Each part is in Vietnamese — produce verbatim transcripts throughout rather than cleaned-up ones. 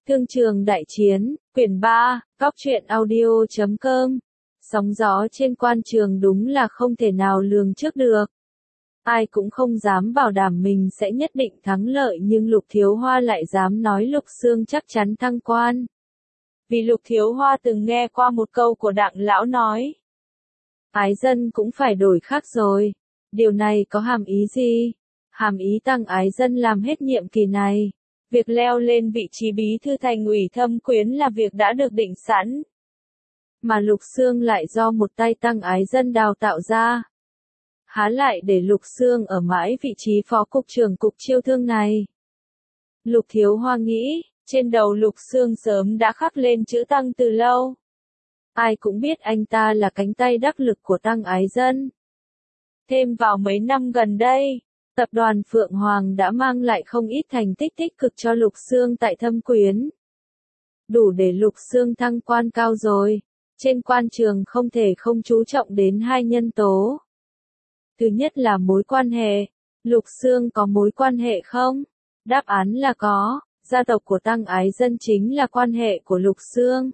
Thương trường đại chiến, quyển ba, góc truyện audio chấm com. Sóng gió trên quan trường đúng là không thể nào lường trước được. Ai cũng không dám bảo đảm mình sẽ nhất định thắng lợi, nhưng Lục Thiếu Hoa lại dám nói Lục Xương chắc chắn thăng quan. Vì Lục Thiếu Hoa từng nghe qua một câu của Đặng lão nói. Ái dân cũng phải đổi khác rồi. Điều này có hàm ý gì? Hàm ý tăng ái dân làm hết nhiệm kỳ này. Việc leo lên vị trí bí thư thành ủy Thâm Quyến là việc đã được định sẵn. Mà Lục Xương lại do một tay tăng ái dân đào tạo ra. Há lại để Lục Xương ở mãi vị trí phó cục trưởng cục chiêu thương này. Lục Thiếu Hoa nghĩ, trên đầu Lục Xương sớm đã khắc lên chữ tăng từ lâu. Ai cũng biết anh ta là cánh tay đắc lực của tăng ái dân. Thêm vào mấy năm gần đây, tập đoàn Phượng Hoàng đã mang lại không ít thành tích tích cực cho Lục Xương tại Thâm Quyến. Đủ để Lục Xương thăng quan cao rồi. Trên quan trường không thể không chú trọng đến hai nhân tố. Thứ nhất là mối quan hệ. Lục Xương có mối quan hệ không? Đáp án là có. Gia tộc của tăng ái dân chính là quan hệ của Lục Xương.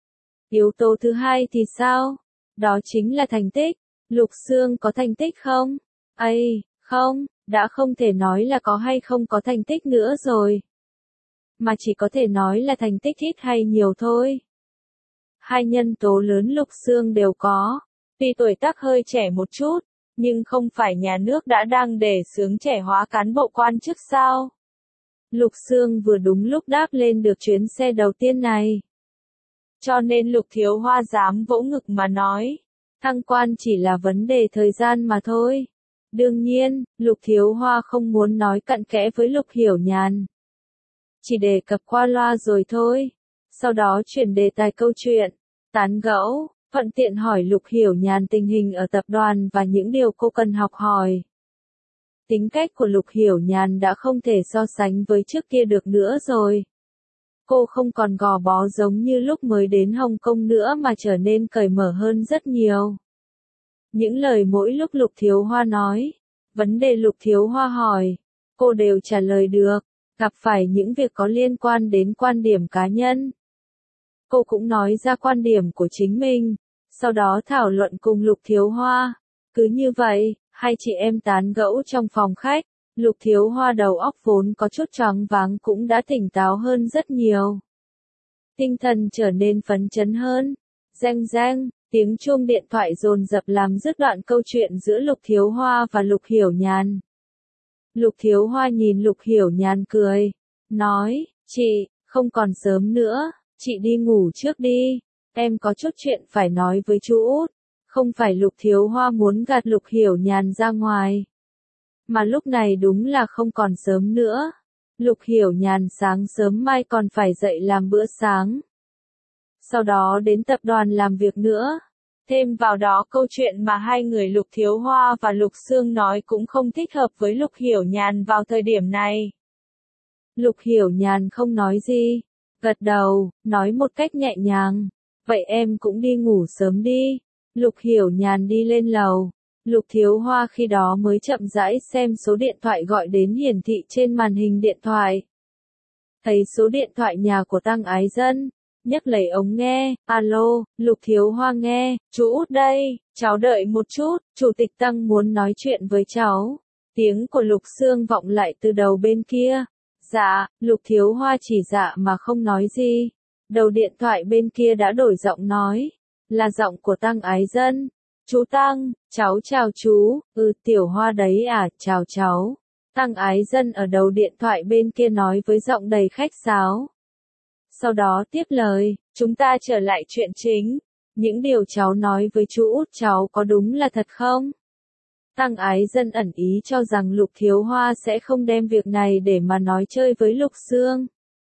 Yếu tố thứ hai thì sao? Đó chính là thành tích. Lục Xương có thành tích không? Ây, không, đã không thể nói là có hay không có thành tích nữa rồi. Mà chỉ có thể nói là thành tích ít hay nhiều thôi. Hai nhân tố lớn Lục Xương đều có. Tuy tuổi tác hơi trẻ một chút, nhưng không phải nhà nước đã đang đề xướng trẻ hóa cán bộ quan chức sao? Lục Xương vừa đúng lúc đáp lên được chuyến xe đầu tiên này. Cho nên Lục Thiếu Hoa dám vỗ ngực mà nói, thăng quan chỉ là vấn đề thời gian mà thôi. Đương nhiên, Lục Thiếu Hoa không muốn nói cặn kẽ với Lục Hiểu Nhàn. Chỉ đề cập qua loa rồi thôi. Sau đó chuyển đề tài câu chuyện, tán gẫu, thuận tiện hỏi Lục Hiểu Nhàn tình hình ở tập đoàn và những điều cô cần học hỏi. Tính cách của Lục Hiểu Nhàn đã không thể so sánh với trước kia được nữa rồi. Cô không còn gò bó giống như lúc mới đến Hồng Kông nữa mà trở nên cởi mở hơn rất nhiều. Những lời mỗi lúc Lục Thiếu Hoa nói, vấn đề Lục Thiếu Hoa hỏi, cô đều trả lời được. Gặp phải những việc có liên quan đến quan điểm cá nhân, cô cũng nói ra quan điểm của chính mình, sau đó thảo luận cùng Lục Thiếu Hoa. Cứ như vậy, hai chị em tán gẫu trong phòng khách, Lục Thiếu Hoa đầu óc vốn có chút choáng váng cũng đã tỉnh táo hơn rất nhiều. Tinh thần trở nên phấn chấn hơn. Reng reng, tiếng chuông điện thoại dồn dập làm dứt đoạn câu chuyện giữa Lục Thiếu Hoa và Lục Hiểu Nhàn. Lục Thiếu Hoa nhìn Lục Hiểu Nhàn cười, nói, chị, không còn sớm nữa, chị đi ngủ trước đi, em có chút chuyện phải nói với chú Út. Không phải Lục Thiếu Hoa muốn gạt Lục Hiểu Nhàn ra ngoài, mà lúc này đúng là không còn sớm nữa. Lục Hiểu Nhàn sáng sớm mai còn phải dậy làm bữa sáng. Sau đó đến tập đoàn làm việc nữa. Thêm vào đó câu chuyện mà hai người Lục Thiếu Hoa và Lục Xương nói cũng không thích hợp với Lục Hiểu Nhàn vào thời điểm này. Lục Hiểu Nhàn không nói gì, gật đầu, nói một cách nhẹ nhàng, vậy em cũng đi ngủ sớm đi. Lục Hiểu Nhàn đi lên lầu. Lục Thiếu Hoa khi đó mới chậm rãi xem số điện thoại gọi đến hiển thị trên màn hình điện thoại. Thấy số điện thoại nhà của tăng ái dân, nhấc lấy ống nghe, alo, Lục Thiếu Hoa nghe, chú Út đây, cháu đợi một chút, chủ tịch tăng muốn nói chuyện với cháu. Tiếng của Lục Xương vọng lại từ đầu bên kia. Dạ, Lục Thiếu Hoa chỉ dạ mà không nói gì. Đầu điện thoại bên kia đã đổi giọng nói, là giọng của tăng ái dân. Chú Tăng, cháu chào chú, ừ Tiểu Hoa đấy à, chào cháu. Tăng ái dân ở đầu điện thoại bên kia nói với giọng đầy khách sáo. Sau đó tiếp lời, chúng ta trở lại chuyện chính. Những điều cháu nói với chú Út cháu có đúng là thật không? Tăng ái dân ẩn ý cho rằng Lục Thiếu Hoa sẽ không đem việc này để mà nói chơi với Lục Xương.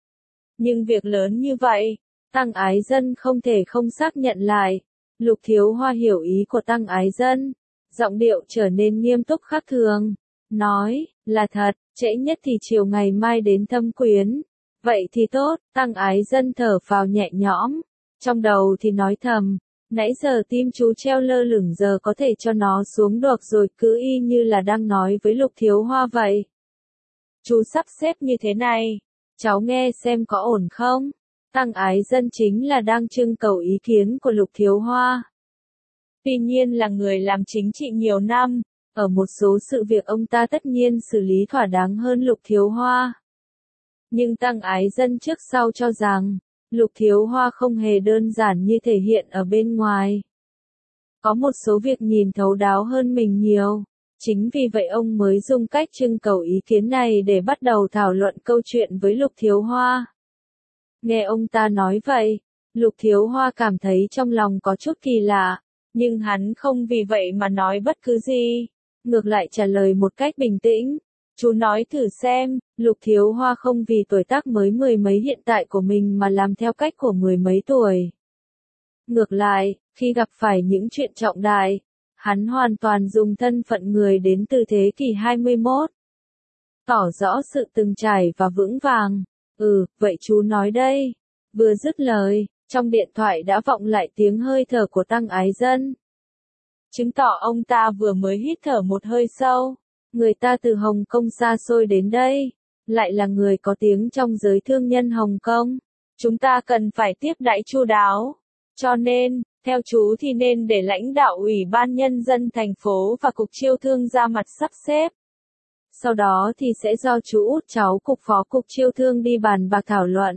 Nhưng việc lớn như vậy, tăng ái dân không thể không xác nhận lại. Lục Thiếu Hoa hiểu ý của tăng ái dân, giọng điệu trở nên nghiêm túc khác thường, nói, là thật, trễ nhất thì chiều ngày mai đến Thâm Quyến. Vậy thì tốt, tăng ái dân thở phào nhẹ nhõm, trong đầu thì nói thầm, nãy giờ tim chú treo lơ lửng giờ có thể cho nó xuống được rồi, cứ y như là đang nói với Lục Thiếu Hoa vậy. Chú sắp xếp như thế này, cháu nghe xem có ổn không? Tăng Ái Dân chính là đang trưng cầu ý kiến của Lục Thiếu Hoa. Tuy nhiên là người làm chính trị nhiều năm, ở một số sự việc ông ta tất nhiên xử lý thỏa đáng hơn Lục Thiếu Hoa. Nhưng Tăng Ái Dân trước sau cho rằng, Lục Thiếu Hoa không hề đơn giản như thể hiện ở bên ngoài. Có một số việc nhìn thấu đáo hơn mình nhiều. Chính vì vậy ông mới dùng cách trưng cầu ý kiến này để bắt đầu thảo luận câu chuyện với Lục Thiếu Hoa. Nghe ông ta nói vậy, Lục Thiếu Hoa cảm thấy trong lòng có chút kỳ lạ, nhưng hắn không vì vậy mà nói bất cứ gì. Ngược lại trả lời một cách bình tĩnh. Chú nói thử xem, Lục Thiếu Hoa không vì tuổi tác mới mười mấy hiện tại của mình mà làm theo cách của mười mấy tuổi. Ngược lại, khi gặp phải những chuyện trọng đại, hắn hoàn toàn dùng thân phận người đến từ thế kỷ hai mươi mốt. Tỏ rõ sự từng trải và vững vàng. Ừ, vậy chú nói đây. Vừa dứt lời, trong điện thoại đã vọng lại tiếng hơi thở của Tăng Ái Dân. Chứng tỏ ông ta vừa mới hít thở một hơi sâu. Người ta từ Hồng Kông xa xôi đến đây, lại là người có tiếng trong giới thương nhân Hồng Kông. Chúng ta cần phải tiếp đãi chu đáo. Cho nên, theo chú thì nên để lãnh đạo Ủy ban Nhân dân thành phố và Cục Chiêu thương ra mặt sắp xếp. Sau đó thì sẽ do chú út cháu Cục Phó Cục Chiêu thương đi bàn bạc thảo luận.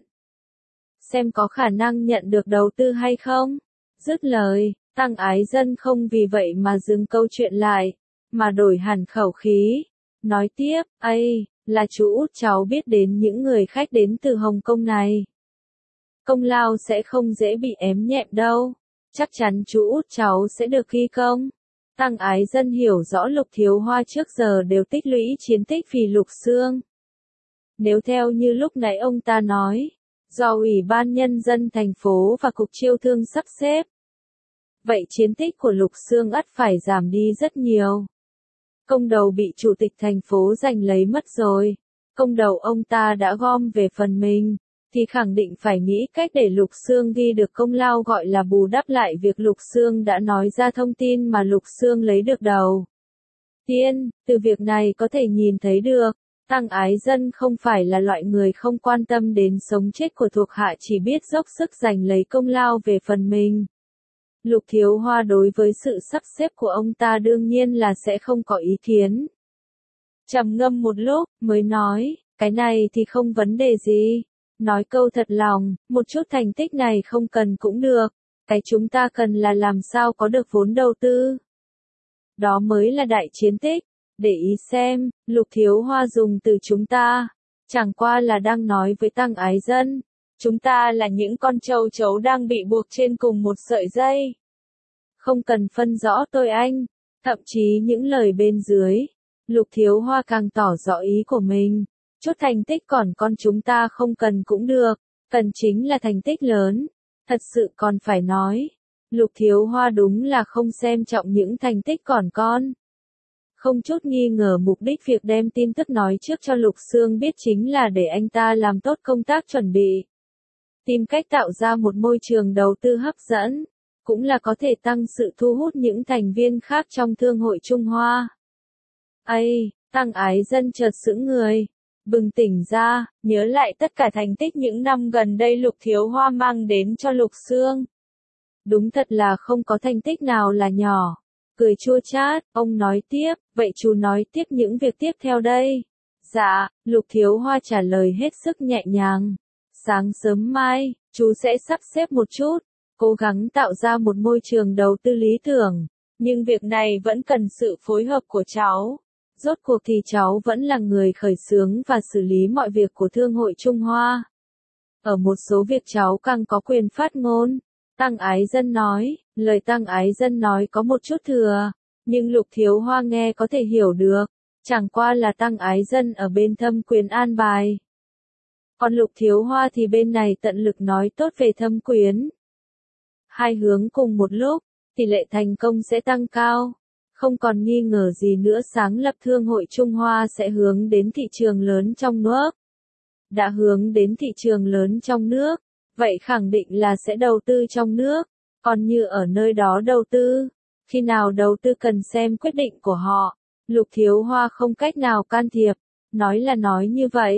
Xem có khả năng nhận được đầu tư hay không. Dứt lời, Tăng Ái Dân không vì vậy mà dừng câu chuyện lại, mà đổi hẳn khẩu khí. Nói tiếp, ây, là chú út cháu biết đến những người khách đến từ Hồng Kông này. Công lao sẽ không dễ bị ém nhẹm đâu. Chắc chắn chú út cháu sẽ được ghi công. Tăng Ái Dân hiểu rõ Lục Thiếu Hoa trước giờ đều tích lũy chiến tích vì Lục Xương. Nếu theo như lúc nãy ông ta nói, do Ủy ban Nhân dân thành phố và Cục Chiêu thương sắp xếp, vậy chiến tích của Lục Xương ắt phải giảm đi rất nhiều. Công đầu bị chủ tịch thành phố giành lấy mất rồi. Công đầu ông ta đã gom về phần mình, thì khẳng định phải nghĩ cách để Lục Xương ghi được công lao, gọi là bù đắp lại việc Lục Xương đã nói ra thông tin mà Lục Xương lấy được đầu tiên. Từ việc này có thể nhìn thấy được, Tăng Ái Dân không phải là loại người không quan tâm đến sống chết của thuộc hạ, chỉ biết dốc sức giành lấy công lao về phần mình. Lục Thiếu Hoa đối với sự sắp xếp của ông ta đương nhiên là sẽ không có ý kiến. Trầm ngâm một lúc, mới nói, cái này thì không vấn đề gì. Nói câu thật lòng, một chút thành tích này không cần cũng được. Cái chúng ta cần là làm sao có được vốn đầu tư. Đó mới là đại chiến tích. Để ý xem, Lục Thiếu Hoa dùng từ chúng ta. Chẳng qua là đang nói với Tăng Ái Dân. Chúng ta là những con trâu chấu đang bị buộc trên cùng một sợi dây. Không cần phân rõ tôi anh. Thậm chí những lời bên dưới, Lục Thiếu Hoa càng tỏ rõ ý của mình. Chút thành tích còn con chúng ta không cần cũng được. Cần chính là thành tích lớn. Thật sự còn phải nói. Lục Thiếu Hoa đúng là không xem trọng những thành tích còn con. Không chút nghi ngờ mục đích việc đem tin tức nói trước cho Lục Xương biết chính là để anh ta làm tốt công tác chuẩn bị. Tìm cách tạo ra một môi trường đầu tư hấp dẫn, cũng là có thể tăng sự thu hút những thành viên khác trong Thương hội Trung Hoa. Ây, Tăng Ái Dân chợt sững người, bừng tỉnh ra, nhớ lại tất cả thành tích những năm gần đây Lục Thiếu Hoa mang đến cho Lục Xương. Đúng thật là không có thành tích nào là nhỏ. Cười chua chát, ông nói tiếp, vậy chú nói tiếp những việc tiếp theo đây. Dạ, Lục Thiếu Hoa trả lời hết sức nhẹ nhàng. Sáng sớm mai, chú sẽ sắp xếp một chút, cố gắng tạo ra một môi trường đầu tư lý tưởng. Nhưng việc này vẫn cần sự phối hợp của cháu. Rốt cuộc thì cháu vẫn là người khởi xướng và xử lý mọi việc của Thương hội Trung Hoa. Ở một số việc cháu càng có quyền phát ngôn. Tăng Ái Dân nói, lời Tăng Ái Dân nói có một chút thừa, nhưng Lục Thiếu Hoa nghe có thể hiểu được, chẳng qua là Tăng Ái Dân ở bên thâm quyền an bài. Còn Lục Thiếu Hoa thì bên này tận lực nói tốt về thâm quyến. Hai hướng cùng một lúc, tỷ lệ thành công sẽ tăng cao. Không còn nghi ngờ gì nữa, sáng lập Thương hội Trung Hoa sẽ hướng đến thị trường lớn trong nước. Đã hướng đến thị trường lớn trong nước, vậy khẳng định là sẽ đầu tư trong nước. Còn như ở nơi đó đầu tư, khi nào đầu tư cần xem quyết định của họ. Lục Thiếu Hoa không cách nào can thiệp. Nói là nói như vậy,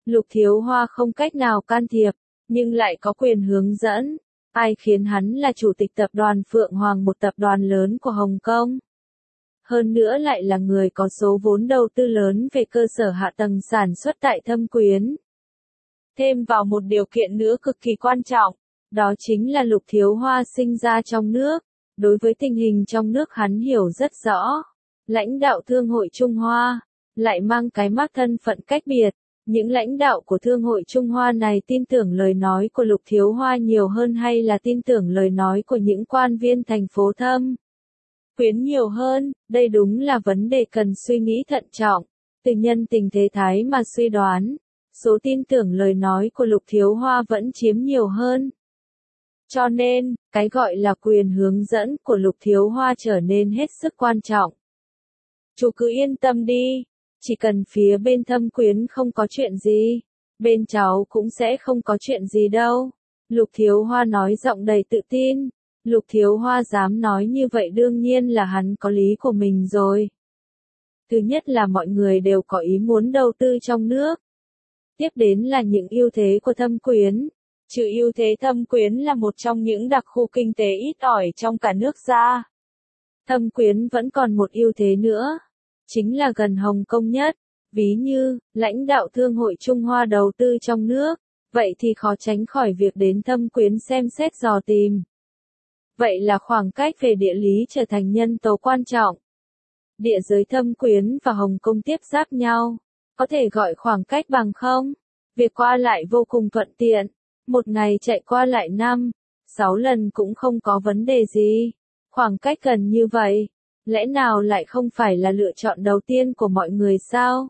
Lục Thiếu Hoa không cách nào can thiệp, nhưng lại có quyền hướng dẫn. Ai khiến hắn là chủ tịch tập đoàn Phượng Hoàng, một tập đoàn lớn của Hồng Kông. Hơn nữa lại là người có số vốn đầu tư lớn về cơ sở hạ tầng sản xuất tại Thâm Quyến. Thêm vào một điều kiện nữa cực kỳ quan trọng, đó chính là Lục Thiếu Hoa sinh ra trong nước. Đối với tình hình trong nước hắn hiểu rất rõ. Lãnh đạo Thương hội Trung Hoa, lại mang cái mác thân phận cách biệt. Những lãnh đạo của Thương hội Trung Hoa này tin tưởng lời nói của Lục Thiếu Hoa nhiều hơn hay là tin tưởng lời nói của những quan viên thành phố Thâm Quyến nhiều hơn? Đây đúng là vấn đề cần suy nghĩ thận trọng. Từ nhân tình thế thái mà suy đoán, số tin tưởng lời nói của Lục Thiếu Hoa vẫn chiếm nhiều hơn. Cho nên, cái gọi là quyền hướng dẫn của Lục Thiếu Hoa trở nên hết sức quan trọng. Chú cứ yên tâm đi, chỉ cần phía bên Thâm Quyến không có chuyện gì, bên cháu cũng sẽ không có chuyện gì đâu. Lục Thiếu Hoa nói giọng đầy tự tin. Lục Thiếu Hoa dám nói như vậy đương nhiên là hắn có lý của mình rồi. Thứ nhất là mọi người đều có ý muốn đầu tư trong nước. Tiếp đến là những ưu thế của Thâm Quyến. Trừ ưu thế Thâm Quyến là một trong những đặc khu kinh tế ít ỏi trong cả nước ra. Thâm Quyến vẫn còn một ưu thế nữa, chính là gần Hồng Kông nhất. Ví như, lãnh đạo Thương hội Trung Hoa đầu tư trong nước, vậy thì khó tránh khỏi việc đến Thâm Quyến xem xét dò tìm. Vậy là khoảng cách về địa lý trở thành nhân tố quan trọng. Địa giới Thâm Quyến và Hồng Kông tiếp giáp nhau, có thể gọi khoảng cách bằng không? Việc qua lại vô cùng thuận tiện. Một ngày chạy qua lại năm, sáu lần cũng không có vấn đề gì. Khoảng cách gần như vậy, lẽ nào lại không phải là lựa chọn đầu tiên của mọi người sao?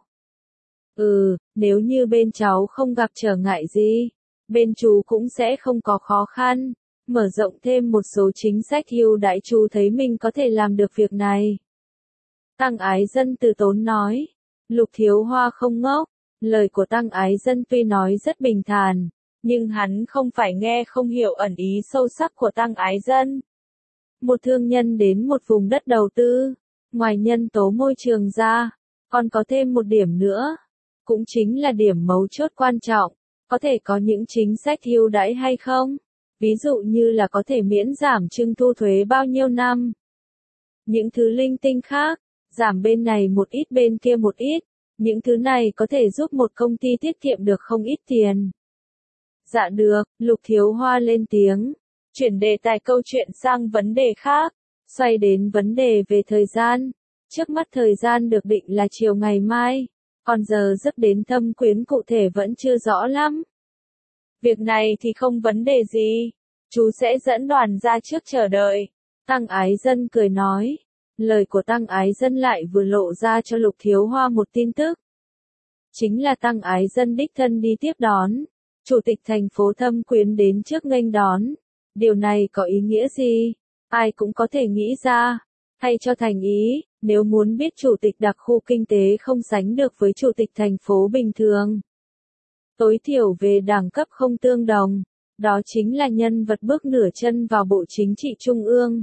Ừ, nếu như bên cháu không gặp trở ngại gì, bên chú cũng sẽ không có khó khăn. Mở rộng thêm một số chính sách ưu đãi, chú thấy mình có thể làm được việc này. Tăng Ái Dân từ tốn nói. Lục Thiếu Hoa không ngốc. Lời của Tăng Ái Dân tuy nói rất bình thản, nhưng hắn không phải nghe không hiểu ẩn ý sâu sắc của Tăng Ái Dân. Một thương nhân đến một vùng đất đầu tư, ngoài nhân tố môi trường ra, còn có thêm một điểm nữa, cũng chính là điểm mấu chốt quan trọng, có thể có những chính sách ưu đãi hay không? Ví dụ như là có thể miễn giảm trưng thu thuế bao nhiêu năm. Những thứ linh tinh khác, giảm bên này một ít bên kia một ít, những thứ này có thể giúp một công ty tiết kiệm được không ít tiền. Dạ được, Lục Thiếu Hoa lên tiếng, chuyển đề tài câu chuyện sang vấn đề khác, xoay đến vấn đề về thời gian. Trước mắt thời gian được định là chiều ngày mai, còn giờ giấc đến Thâm Quyến cụ thể vẫn chưa rõ lắm. Việc này thì không vấn đề gì, chú sẽ dẫn đoàn ra trước chờ đợi. Tăng Ái Dân cười nói. Lời của Tăng Ái Dân lại vừa lộ ra cho Lục Thiếu Hoa một tin tức. Chính là Tăng Ái Dân đích thân đi tiếp đón. Chủ tịch thành phố Thâm Quyến đến trước nghênh đón. Điều này có ý nghĩa gì? Ai cũng có thể nghĩ ra. Thay cho thành ý, nếu muốn biết chủ tịch đặc khu kinh tế không sánh được với chủ tịch thành phố bình thường, tối thiểu về đẳng cấp không tương đồng, đó chính là nhân vật bước nửa chân vào Bộ Chính trị Trung ương.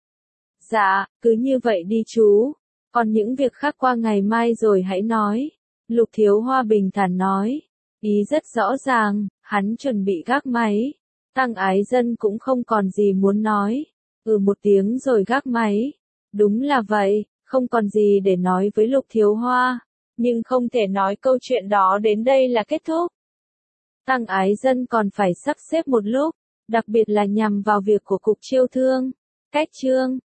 Dạ, cứ như vậy đi chú. Còn những việc khác qua ngày mai rồi hãy nói. Lục Thiếu Hoa bình thản nói. Ý rất rõ ràng, hắn chuẩn bị gác máy. Tăng Ái Dân cũng không còn gì muốn nói. Ừ một tiếng rồi gác máy. Đúng là vậy, không còn gì để nói với Lục Thiếu Hoa. Nhưng không thể nói câu chuyện đó đến đây là kết thúc. Tăng Ái Dân còn phải sắp xếp một lúc, đặc biệt là nhằm vào việc của Cục Chiêu Thương. Cách chương